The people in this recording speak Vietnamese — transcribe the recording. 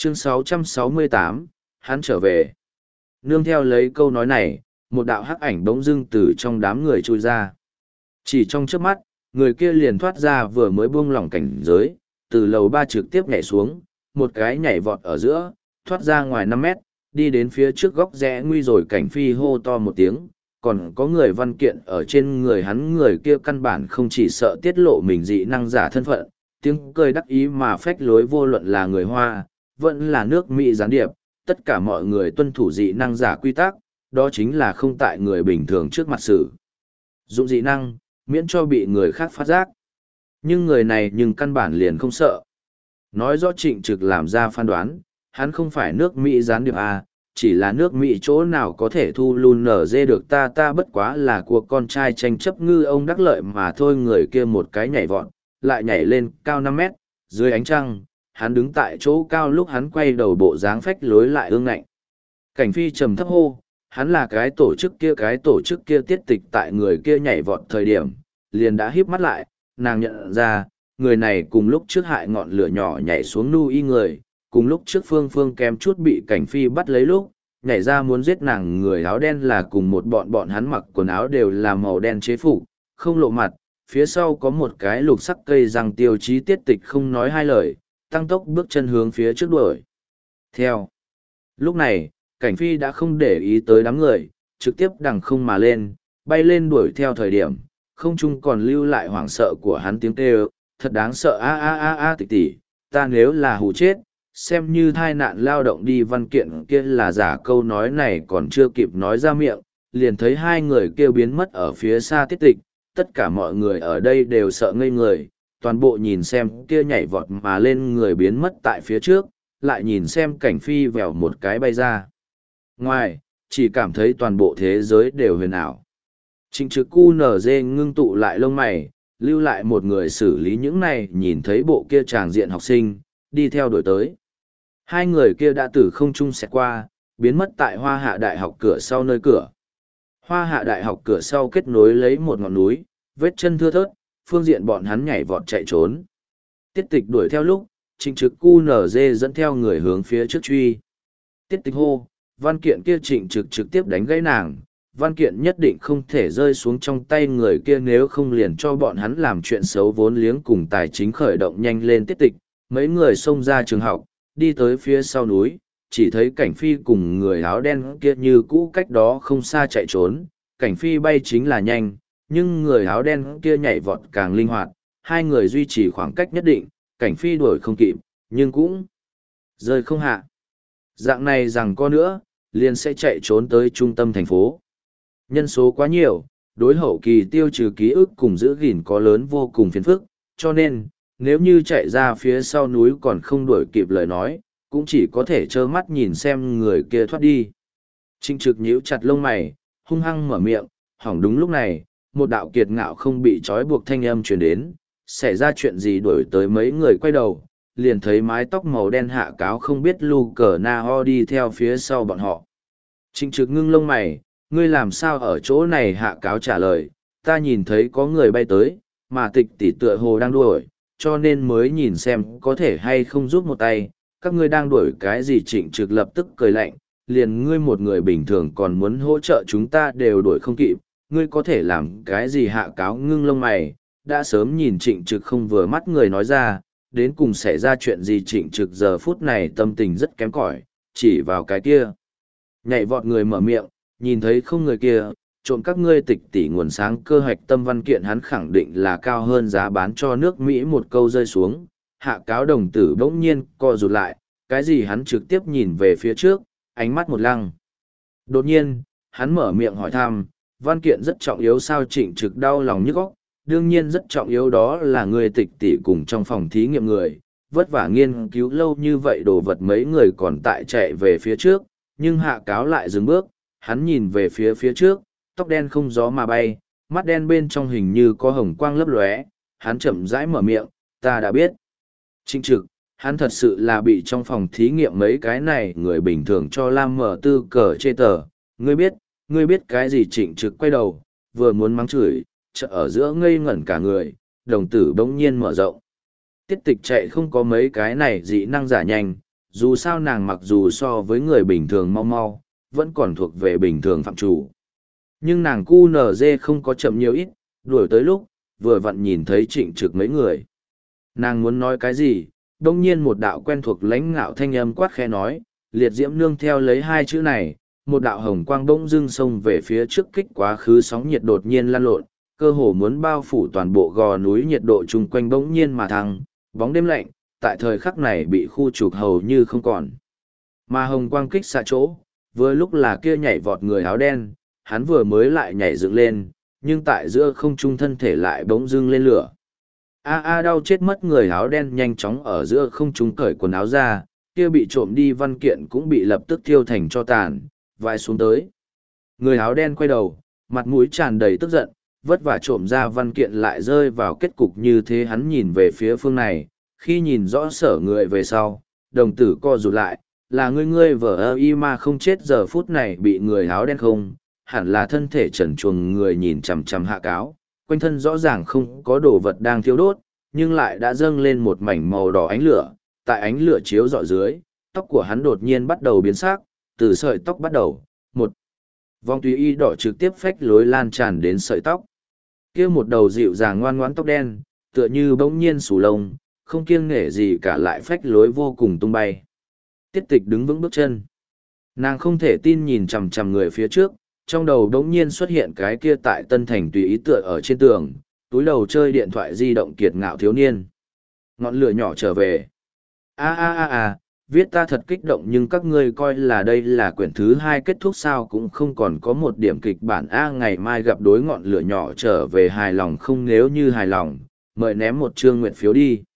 Chương 668, hắn trở về. Nương theo lấy câu nói này, một đạo hắc ảnh bỗng dưng từ trong đám người trôi ra. Chỉ trong chớp mắt, người kia liền thoát ra vừa mới buông lỏng cảnh giới, từ lầu 3 trực tiếp nhảy xuống, một cái nhảy vọt ở giữa, thoát ra ngoài 5 mét, đi đến phía trước góc rẽ nguy rồi cảnh phi hô to một tiếng, còn có người văn kiện ở trên người hắn, người kia căn bản không chỉ sợ tiết lộ mình dị năng giả thân phận, tiếng cười đắc ý mà phách lối, vô luận là người Hoa, vẫn là nước Mỹ gián điệp, tất cả mọi người tuân thủ dị năng giả quy tắc, đó chính là không tại người bình thường trước mặt sự dụng dị năng, miễn cho bị người khác phát giác. Nhưng người này căn bản liền không sợ. Nói rõ Trịnh Trực làm ra phán đoán, hắn không phải nước Mỹ gián điệp à, chỉ là nước Mỹ chỗ nào có thể thu luôn nở dê được ta bất quá là của con trai tranh chấp ngư ông đắc lợi mà thôi. Người kia một cái nhảy vọt, lại nhảy lên cao 5 mét, dưới ánh trăng, hắn đứng tại chỗ cao, lúc hắn quay đầu bộ dáng phách lối lại ương ngạnh. Cảnh phi trầm thấp hô, hắn là cái tổ chức kia tiết tịch tại người kia nhảy vọt thời điểm, liền đã híp mắt lại, nàng nhận ra, người này cùng lúc trước hại ngọn lửa nhỏ nhảy xuống nu y người, cùng lúc trước Phương Phương kém chút bị cảnh phi bắt lấy lúc, nhảy ra muốn giết nàng người áo đen là cùng một bọn hắn mặc quần áo đều là màu đen chế phục, không lộ mặt, phía sau có một cái lục sắc cây răng tiêu chí tiết tịch không nói hai lời, tăng tốc bước chân hướng phía trước đuổi. Theo. Lúc này, cảnh phi đã không để ý tới đám người, trực tiếp đằng không mà lên, bay lên đuổi theo thời điểm, không chung còn lưu lại hoảng sợ của hắn tiếng kêu, thật đáng sợ a tịch tỉ, ta nếu là hù chết, xem như thai nạn lao động đi. Văn kiện kia là giả, câu nói này còn chưa kịp nói ra miệng, liền thấy hai người kêu biến mất ở phía xa tiết tịch, tất cả mọi người ở đây đều sợ ngây người, toàn bộ nhìn xem kia nhảy vọt mà lên người biến mất tại phía trước, lại nhìn xem cảnh phi vèo một cái bay ra. Ngoài, chỉ cảm thấy toàn bộ thế giới đều huyền ảo. Trịnh Trực QNZ ngưng tụ lại lông mày, lưu lại một người xử lý những này, nhìn thấy bộ kia tràng diện học sinh, đi theo đuổi tới. Hai người kia đã từ không trung xẹt qua, biến mất tại Hoa Hạ Đại học cửa sau nơi cửa. Hoa Hạ Đại học cửa sau kết nối lấy một ngọn núi, vết chân thưa thớt, phương diện bọn hắn nhảy vọt chạy trốn. Tiết tịch đuổi theo lúc, Trịnh Trực QNZ dẫn theo người hướng phía trước truy. Tiết tịch hô, văn kiện kia Trịnh Trực trực tiếp đánh gãy nàng. Văn kiện nhất định không thể rơi xuống trong tay người kia, nếu không liền cho bọn hắn làm chuyện xấu, vốn liếng cùng tài chính khởi động nhanh lên. Tiết tịch, mấy người xông ra trường học, đi tới phía sau núi, chỉ thấy cảnh phi cùng người áo đen kia như cũ cách đó không xa chạy trốn. Cảnh phi bay chính là nhanh, nhưng người áo đen kia nhảy vọt càng linh hoạt, hai người duy trì khoảng cách nhất định, cảnh phi đuổi không kịp, nhưng cũng rơi không hạ. Dạng này rằng có nữa, liền sẽ chạy trốn tới trung tâm thành phố. Nhân số quá nhiều, đối hậu kỳ tiêu trừ ký ức cùng giữ gìn có lớn vô cùng phiền phức, cho nên, nếu như chạy ra phía sau núi còn không đuổi kịp lời nói, cũng chỉ có thể trơ mắt nhìn xem người kia thoát đi. Trịnh Trực nhíu chặt lông mày, hung hăng mở miệng, hỏng. Đúng lúc này, một đạo kiệt ngạo không bị trói buộc thanh âm truyền đến, xảy ra chuyện gì? Đuổi tới mấy người quay đầu, liền thấy mái tóc màu đen Hạ Cáo không biết lu cờ na ho đi theo phía sau bọn họ. Trịnh Trực ngưng lông mày, ngươi làm sao ở chỗ này? Hạ Cáo trả lời, ta nhìn thấy có người bay tới, mà tịch tỷ tựa hồ đang đuổi, cho nên mới nhìn xem có thể hay không giúp một tay. Các ngươi đang đuổi cái gì? Trịnh Trực lập tức cười lạnh, liền ngươi một người bình thường còn muốn hỗ trợ chúng ta đều đuổi không kịp, ngươi có thể làm cái gì? Hạ Cáo ngưng lông mày, đã sớm nhìn Trịnh Trực không vừa mắt người nói ra, đến cùng xảy ra chuyện gì? Trịnh Trực giờ phút này tâm tình rất kém cỏi, chỉ vào cái kia nhảy vọt người mở miệng, nhìn thấy không người kia, trộm các ngươi tịch tỷ nguồn sáng cơ hạch tâm văn kiện, hắn khẳng định là cao hơn giá bán cho nước Mỹ. Một câu rơi xuống, Hạ Cáo đồng tử bỗng nhiên co rụt lại, cái gì? Hắn trực tiếp nhìn về phía trước, ánh mắt một lăng. Đột nhiên, hắn mở miệng hỏi thăm, văn kiện rất trọng yếu sao? Trịnh Trực đau lòng nhức óc, đương nhiên rất trọng yếu, đó là người tịch tỷ cùng trong phòng thí nghiệm người, vất vả nghiên cứu lâu như vậy đồ vật, mấy người còn tại chạy về phía trước, nhưng Hạ Cáo lại dừng bước, hắn nhìn về phía trước, tóc đen không gió mà bay, mắt đen bên trong hình như có hồng quang lấp lóe, hắn chậm rãi mở miệng, ta đã biết. Trịnh Trực, hắn thật sự là bị trong phòng thí nghiệm mấy cái này người bình thường cho lam mở tư cờ chê tờ, ngươi biết cái gì? Trịnh Trực quay đầu, vừa muốn mắng chửi, chợ ở giữa ngây ngẩn cả người, đồng tử bỗng nhiên mở rộng. Tiết tịch chạy không có mấy cái này dị năng giả nhanh, dù sao nàng mặc dù so với người bình thường mau mau, vẫn còn thuộc về bình thường phạm chủ. Nhưng nàng QNZ không có chậm nhiều ít, đuổi tới lúc, vừa vặn nhìn thấy Trịnh Trực mấy người. Nàng muốn nói cái gì, đông nhiên một đạo quen thuộc lãnh ngạo thanh âm quát khẽ nói, liệt diễm nương theo lấy hai chữ này, một đạo hồng quang bỗng dưng xông về phía trước kích quá khứ sóng nhiệt đột nhiên lan lộn, cơ hồ muốn bao phủ toàn bộ gò núi, nhiệt độ chung quanh bỗng nhiên mà thăng, bóng đêm lạnh, tại thời khắc này bị khu trục hầu như không còn. Mà hồng quang kích xa chỗ, vừa lúc là kia nhảy vọt người áo đen, hắn vừa mới lại nhảy dựng lên, nhưng tại giữa không trung thân thể lại bỗng dưng lên lửa. Đau chết mất, người áo đen nhanh chóng ở giữa không trung cởi quần áo ra, kia bị trộm đi văn kiện cũng bị lập tức thiêu thành cho tàn, vai xuống tới. Người áo đen quay đầu, mặt mũi tràn đầy tức giận, vất vả trộm ra văn kiện lại rơi vào kết cục như thế. Hắn nhìn về phía phương này, khi nhìn rõ sở người về sau, đồng tử co rụt lại, là ngươi vợ ơ y mà không chết giờ phút này bị người áo đen không, hẳn là thân thể trần truồng người nhìn chằm chằm hạ cáo, quanh thân rõ ràng không có đồ vật đang thiêu đốt, nhưng lại đã dâng lên một mảnh màu đỏ ánh lửa, tại ánh lửa chiếu rọi dưới, tóc của hắn đột nhiên bắt đầu biến sắc, từ sợi tóc bắt đầu, một vòng tùy y đỏ trực tiếp phách lối lan tràn đến sợi tóc. Kia một đầu dịu dàng ngoan ngoãn tóc đen, tựa như bỗng nhiên sù lông, không kiêng nể gì cả lại phách lối vô cùng tung bay. Tiết Tịch đứng vững bước chân. Nàng không thể tin nhìn chằm chằm người phía trước, trong đầu đống nhiên xuất hiện cái kia tại Tân Thành tùy ý tựa ở trên tường, túi đầu chơi điện thoại di động kiệt ngạo thiếu niên. Ngọn lửa nhỏ trở về. Viết ta thật kích động, nhưng các ngươi coi là đây là quyển thứ 2 kết thúc sao, cũng không còn có một điểm kịch bản ngày mai gặp đối ngọn lửa nhỏ trở về hài lòng không, nếu như hài lòng, mời ném một chương nguyện phiếu đi.